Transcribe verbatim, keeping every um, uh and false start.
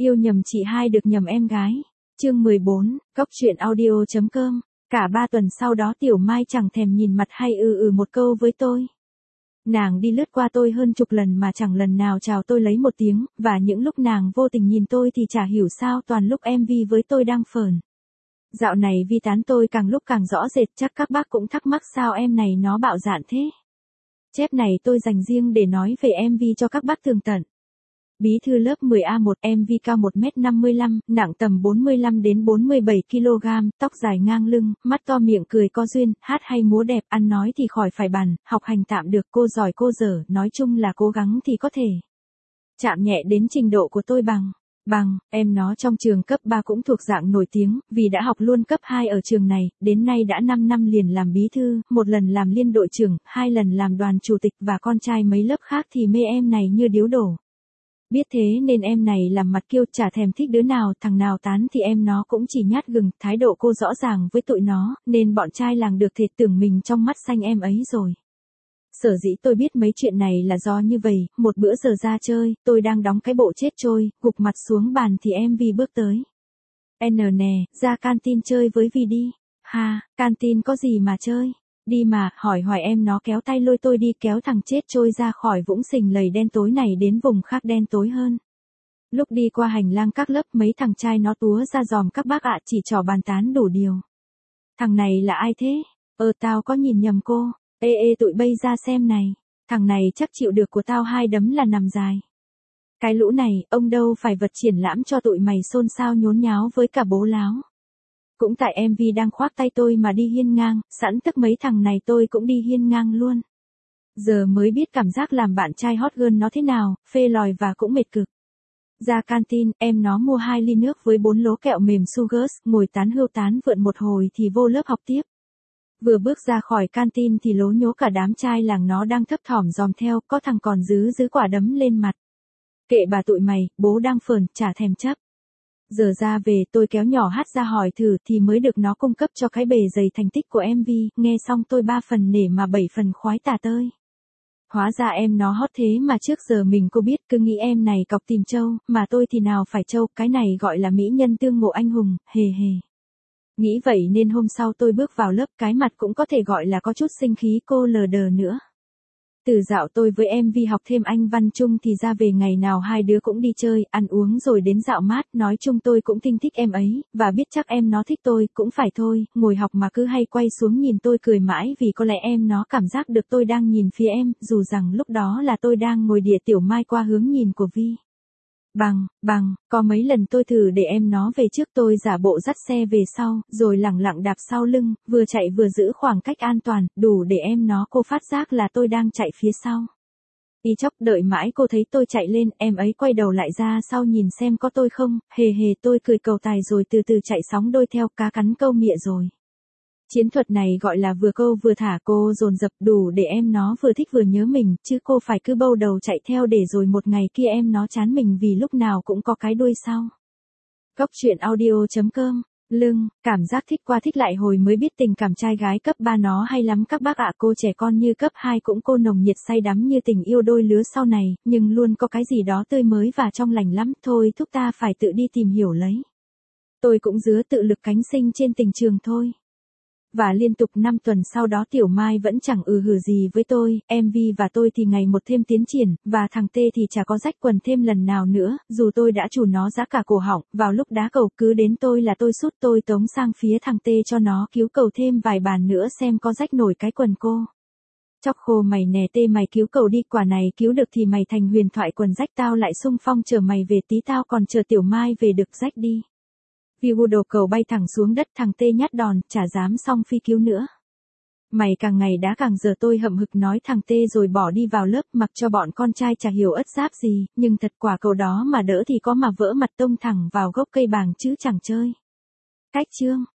Yêu nhầm chị hai được nhầm em gái. Chương mười bốn, Cóc truyện audio.com. Cả ba tuần sau đó Tiểu Mai chẳng thèm nhìn mặt hay ừ ừ một câu với tôi. Nàng đi lướt qua tôi hơn chục lần mà chẳng lần nào chào tôi lấy một tiếng, và những lúc nàng vô tình nhìn tôi thì chả hiểu sao toàn lúc em vê với tôi đang phờn. Dạo này Vi tán tôi càng lúc càng rõ rệt, chắc các bác cũng thắc mắc sao em này nó bạo dạn thế. Chép này tôi dành riêng để nói về em vê cho các bác tường tận. Bí thư lớp mười A một, em vê cao một mét năm mươi lăm, nặng tầm bốn mươi lăm đến bốn mươi bảy ki lô gam, tóc dài ngang lưng, mắt to miệng cười có duyên, hát hay múa đẹp, ăn nói thì khỏi phải bàn, học hành tạm được, cô giỏi cô dở, nói chung là cố gắng thì có thể chạm nhẹ đến trình độ của tôi bằng. Bằng, em nó trong trường cấp ba cũng thuộc dạng nổi tiếng, vì đã học luôn cấp hai ở trường này, đến nay đã năm năm liền làm bí thư, một lần làm liên đội trưởng, hai lần làm đoàn chủ tịch và con trai mấy lớp khác thì mê em này như điếu đổ. Biết thế nên em này làm mặt kiêu chả thèm thích đứa nào, thằng nào tán thì em nó cũng chỉ nhát gừng, thái độ cô rõ ràng với tụi nó, nên bọn trai làng được thiệt tưởng mình trong mắt xanh em ấy rồi. Sở dĩ tôi biết mấy chuyện này là do như vậy, một bữa giờ ra chơi, tôi đang đóng cái bộ chết trôi, gục mặt xuống bàn thì em Vi bước tới. N nè, ra canteen chơi với Vi đi. Ha, canteen có gì mà chơi? Đi mà, hỏi hỏi em nó kéo tay lôi tôi đi, kéo thằng chết trôi ra khỏi vũng sình lầy đen tối này đến vùng khác đen tối hơn. Lúc đi qua hành lang các lớp mấy thằng trai nó túa ra dòm các bác ạ, chỉ trò bàn tán đủ điều. Thằng này là ai thế? Ờ tao có nhìn nhầm cô. Ê ê tụi bây ra xem này. Thằng này chắc chịu được của tao hai đấm là nằm dài. Cái lũ này, ông đâu phải vật triển lãm cho tụi mày xôn xao nhốn nháo với cả bố láo. Cũng tại em vê đang khoác tay tôi mà đi hiên ngang, sẵn tức mấy thằng này tôi cũng đi hiên ngang luôn. Giờ mới biết cảm giác làm bạn trai hot girl nó thế nào, phê lòi và cũng mệt cực. Ra canteen, em nó mua hai ly nước với bốn lố kẹo mềm Sugars, ngồi tán hươu tán vượn một hồi thì vô lớp học tiếp. Vừa bước ra khỏi canteen thì lố nhố cả đám trai làng nó đang thấp thỏm dòm theo, có thằng còn giữ giữ quả đấm lên mặt. Kệ bà tụi mày, bố đang phờn, chả thèm chấp. Giờ ra về tôi kéo nhỏ hát ra hỏi thử thì mới được nó cung cấp cho cái bề dày thành tích của em vê, nghe xong tôi ba phần nể mà bảy phần khoái tả tơi. Hóa ra em nó hot thế mà trước giờ mình cô biết, cứ nghĩ em này cọc tìm trâu, mà tôi thì nào phải trâu, cái này gọi là mỹ nhân tương ngộ anh hùng, hề hề. Nghĩ vậy nên hôm sau tôi bước vào lớp, cái mặt cũng có thể gọi là có chút sinh khí cô lờ đờ nữa. Từ dạo tôi với em vê học thêm Anh văn chung thì ra về ngày nào hai đứa cũng đi chơi, ăn uống rồi đến dạo mát, nói chung tôi cũng tinh thích em ấy, và biết chắc em nó thích tôi, cũng phải thôi, ngồi học mà cứ hay quay xuống nhìn tôi cười mãi vì có lẽ em nó cảm giác được tôi đang nhìn phía em, dù rằng lúc đó là tôi đang ngồi đỉa Tiểu Mai qua hướng nhìn của Vi. Bằng, bằng, có mấy lần tôi thử để em nó về trước, tôi giả bộ dắt xe về sau, rồi lẳng lặng đạp sau lưng, vừa chạy vừa giữ khoảng cách an toàn, đủ để em nó cô phát giác là tôi đang chạy phía sau. Y chốc đợi mãi cô thấy tôi chạy lên, em ấy quay đầu lại ra sau nhìn xem có tôi không, hề hề tôi cười cầu tài rồi từ từ chạy sóng đôi theo, cá cắn câu mịa rồi. Chiến thuật này gọi là vừa câu vừa thả, cô dồn dập đủ để em nó vừa thích vừa nhớ mình, chứ cô phải cứ bâu đầu chạy theo để rồi một ngày kia em nó chán mình vì lúc nào cũng có cái đuôi sau. Cóc truyện audio.com. Lưng, cảm giác thích qua thích lại hồi mới biết tình cảm trai gái cấp ba nó hay lắm các bác ạ, cô trẻ con như cấp hai cũng cô nồng nhiệt say đắm như tình yêu đôi lứa sau này, nhưng luôn có cái gì đó tươi mới và trong lành lắm, thôi thúc ta phải tự đi tìm hiểu lấy. Tôi cũng dứa tự lực cánh sinh trên tình trường thôi. Và liên tục năm tuần sau đó Tiểu Mai vẫn chẳng ừ hử gì với tôi, em vê và tôi thì ngày một thêm tiến triển, và thằng T thì chả có rách quần thêm lần nào nữa, dù tôi đã chủ nó giá cả cổ họng, vào lúc đá cầu cứ đến tôi là tôi sút tôi tống sang phía thằng T cho nó cứu cầu thêm vài bàn nữa xem có rách nổi cái quần cô. Chóc khô mày nè T, mày cứu cầu đi, quả này cứu được thì mày thành huyền thoại, quần rách tao lại xung phong chờ mày về, tí tao còn chờ Tiểu Mai về được rách đi. Vì hù đồ cầu bay thẳng xuống đất, thằng Tê nhát đòn, chả dám xong phi cứu nữa. Mày càng ngày đá càng giờ, tôi hậm hực nói thằng Tê rồi bỏ đi vào lớp, mặc cho bọn con trai chả hiểu ất giáp gì, nhưng thật quả cầu đó mà đỡ thì có mà vỡ mặt tông thẳng vào gốc cây bàng chứ chẳng chơi. Cách chương.